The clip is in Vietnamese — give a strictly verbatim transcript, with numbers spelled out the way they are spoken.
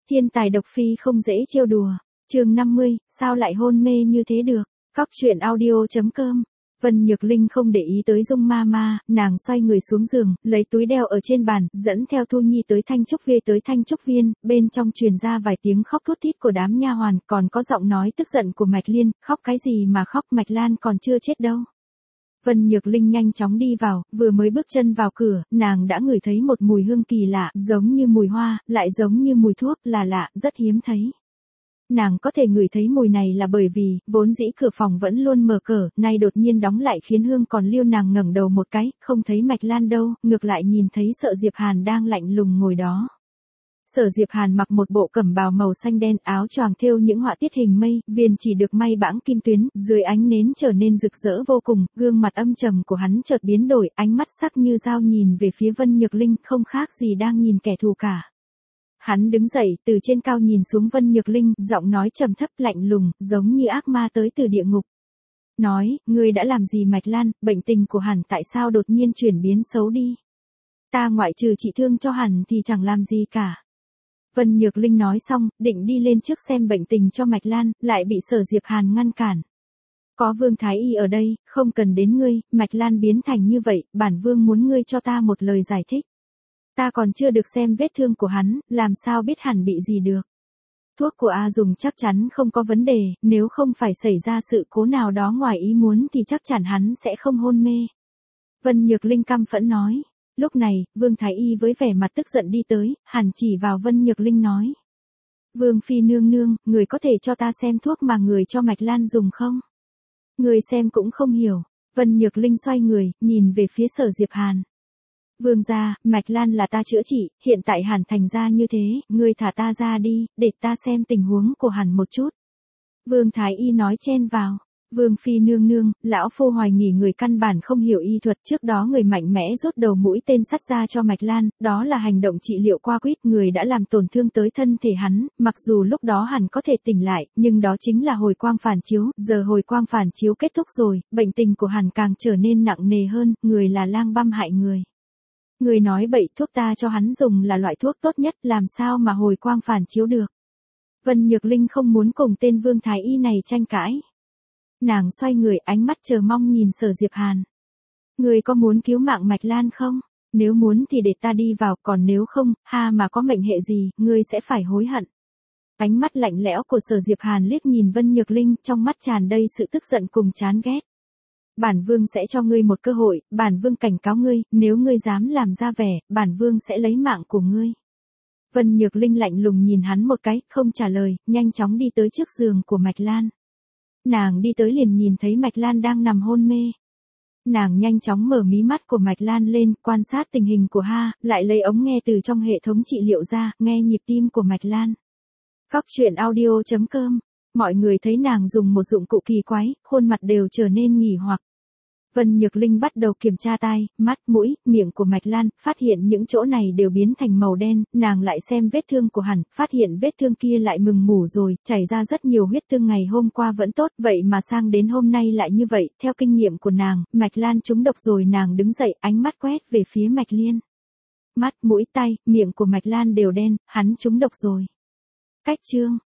Thiên tài độc phi không dễ trêu đùa. Chương năm mươi, sao lại hôn mê như thế được? Cóc truyện audio chấm com. Vân Nhược Linh không để ý tới Dung Ma Ma, nàng xoay người xuống giường, lấy túi đeo ở trên bàn, dẫn theo Thu Nhi tới Thanh Trúc Viên tới Thanh Trúc Viên, bên trong truyền ra vài tiếng khóc thút thít của đám nha hoàn, còn có giọng nói tức giận của Mạch Liên, khóc cái gì mà khóc, Mạch Lan còn chưa chết đâu. Vân Nhược Linh nhanh chóng đi vào, vừa mới bước chân vào cửa, nàng đã ngửi thấy một mùi hương kỳ lạ, giống như mùi hoa, lại giống như mùi thuốc, là lạ, rất hiếm thấy. Nàng có thể ngửi thấy mùi này là bởi vì, vốn dĩ cửa phòng vẫn luôn mở cửa, nay đột nhiên đóng lại khiến hương còn lưu. Nàng ngẩng đầu một cái, không thấy Mạch Lan đâu, ngược lại nhìn thấy Sợ Diệp Hàn đang lạnh lùng ngồi đó. Sở Diệp Hàn mặc một bộ cẩm bào màu xanh đen, áo choàng thêu những họa tiết hình mây, viền chỉ được may bãng kim tuyến, dưới ánh nến trở nên rực rỡ vô cùng, gương mặt âm trầm của hắn chợt biến đổi, ánh mắt sắc như dao nhìn về phía Vân Nhược Linh, không khác gì đang nhìn kẻ thù cả. Hắn đứng dậy, từ trên cao nhìn xuống Vân Nhược Linh, giọng nói trầm thấp lạnh lùng, giống như ác ma tới từ địa ngục. Nói, ngươi đã làm gì Mạch Lan, bệnh tình của Hàn tại sao đột nhiên chuyển biến xấu đi? Ta ngoại trừ trị thương cho Hàn thì chẳng làm gì cả. Vân Nhược Linh nói xong, định đi lên trước xem bệnh tình cho Mạch Lan, lại bị Sở Diệp Hàn ngăn cản. Có Vương Thái Y ở đây, không cần đến ngươi, Mạch Lan biến thành như vậy, bản Vương muốn ngươi cho ta một lời giải thích. Ta còn chưa được xem vết thương của hắn, làm sao biết hẳn bị gì được. Thuốc của A dùng chắc chắn không có vấn đề, nếu không phải xảy ra sự cố nào đó ngoài ý muốn thì chắc chắn hắn sẽ không hôn mê. Vân Nhược Linh căm phẫn nói. Lúc này, Vương Thái Y với vẻ mặt tức giận đi tới, hẳn chỉ vào Vân Nhược Linh nói. Vương Phi nương nương, người có thể cho ta xem thuốc mà người cho Mạch Lan dùng không? Người xem cũng không hiểu. Vân Nhược Linh xoay người, nhìn về phía Sở Diệp Hàn. Vương gia, Mạch Lan là ta chữa trị, hiện tại Hàn thành ra như thế, ngươi thả ta ra đi, để ta xem tình huống của Hàn một chút. Vương Thái Y nói chen vào. Vương Phi nương nương, lão phu hoài nghỉ người căn bản không hiểu y thuật, trước đó người mạnh mẽ rút đầu mũi tên sắt ra cho Mạch Lan, đó là hành động trị liệu qua quýt, người đã làm tổn thương tới thân thể hắn, mặc dù lúc đó hẳn có thể tỉnh lại, nhưng đó chính là hồi quang phản chiếu, giờ hồi quang phản chiếu kết thúc rồi, bệnh tình của hẳn càng trở nên nặng nề hơn, người là lang băm hại người. Người nói bậy, thuốc ta cho hắn dùng là loại thuốc tốt nhất, làm sao mà hồi quang phản chiếu được. Vân Nhược Linh không muốn cùng tên Vương Thái Y này tranh cãi. Nàng xoay người, ánh mắt chờ mong nhìn Sở Diệp Hàn. Người có muốn cứu mạng Mạch Lan không? Nếu muốn thì để ta đi vào, còn nếu không, ha mà có mệnh hệ gì, ngươi sẽ phải hối hận. Ánh mắt lạnh lẽo của Sở Diệp Hàn liếc nhìn Vân Nhược Linh, trong mắt tràn đầy sự tức giận cùng chán ghét. Bản Vương sẽ cho ngươi một cơ hội, bản Vương cảnh cáo ngươi, nếu ngươi dám làm ra vẻ, bản Vương sẽ lấy mạng của ngươi. Vân Nhược Linh lạnh lùng nhìn hắn một cái, không trả lời, nhanh chóng đi tới trước giường của Mạch Lan. Nàng đi tới liền nhìn thấy Mạch Lan đang nằm hôn mê. Nàng nhanh chóng mở mí mắt của Mạch Lan lên, quan sát tình hình của ha, lại lấy ống nghe từ trong hệ thống trị liệu ra, nghe nhịp tim của Mạch Lan. Cóc truyện audio chấm com. Mọi người thấy nàng dùng một dụng cụ kỳ quái, khuôn mặt đều trở nên nghỉ hoặc. Vân Nhược Linh bắt đầu kiểm tra tai, mắt, mũi, miệng của Mạch Lan, phát hiện những chỗ này đều biến thành màu đen, nàng lại xem vết thương của hẳn, phát hiện vết thương kia lại mừng mủ rồi, chảy ra rất nhiều huyết tương ngày hôm qua vẫn tốt, vậy mà sang đến hôm nay lại như vậy, theo kinh nghiệm của nàng, Mạch Lan trúng độc rồi. Nàng đứng dậy, ánh mắt quét về phía Mạch Liên. Mắt, mũi, tai, miệng của Mạch Lan đều đen, hắn trúng độc rồi. Cách chương.